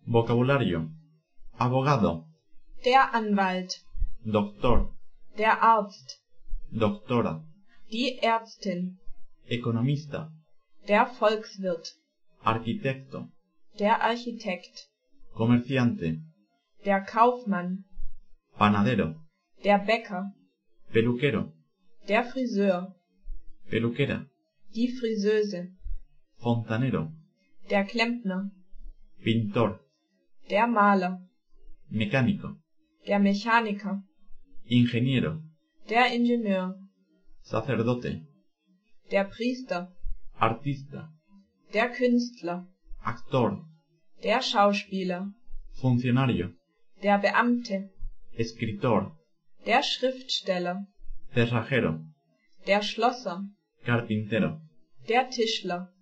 Vocabulario: abogado, Der Anwalt, doctor, der Arzt, doctora, die Ärztin, economista, der Volkswirt, arquitecto, der Architekt, comerciante, der Kaufmann, panadero, der Bäcker, peluquero, der Friseur, peluquera, die Friseuse, fontanero, der Klempner, pintor, der Maler, mecánico, der Mechaniker, ingeniero, der Ingenieur, sacerdote, der Priester, artista, der Künstler, actor, der Schauspieler, funcionario, der Beamte, escritor, der Schriftsteller, cerrajero, der Schlosser, carpintero. der Tischler,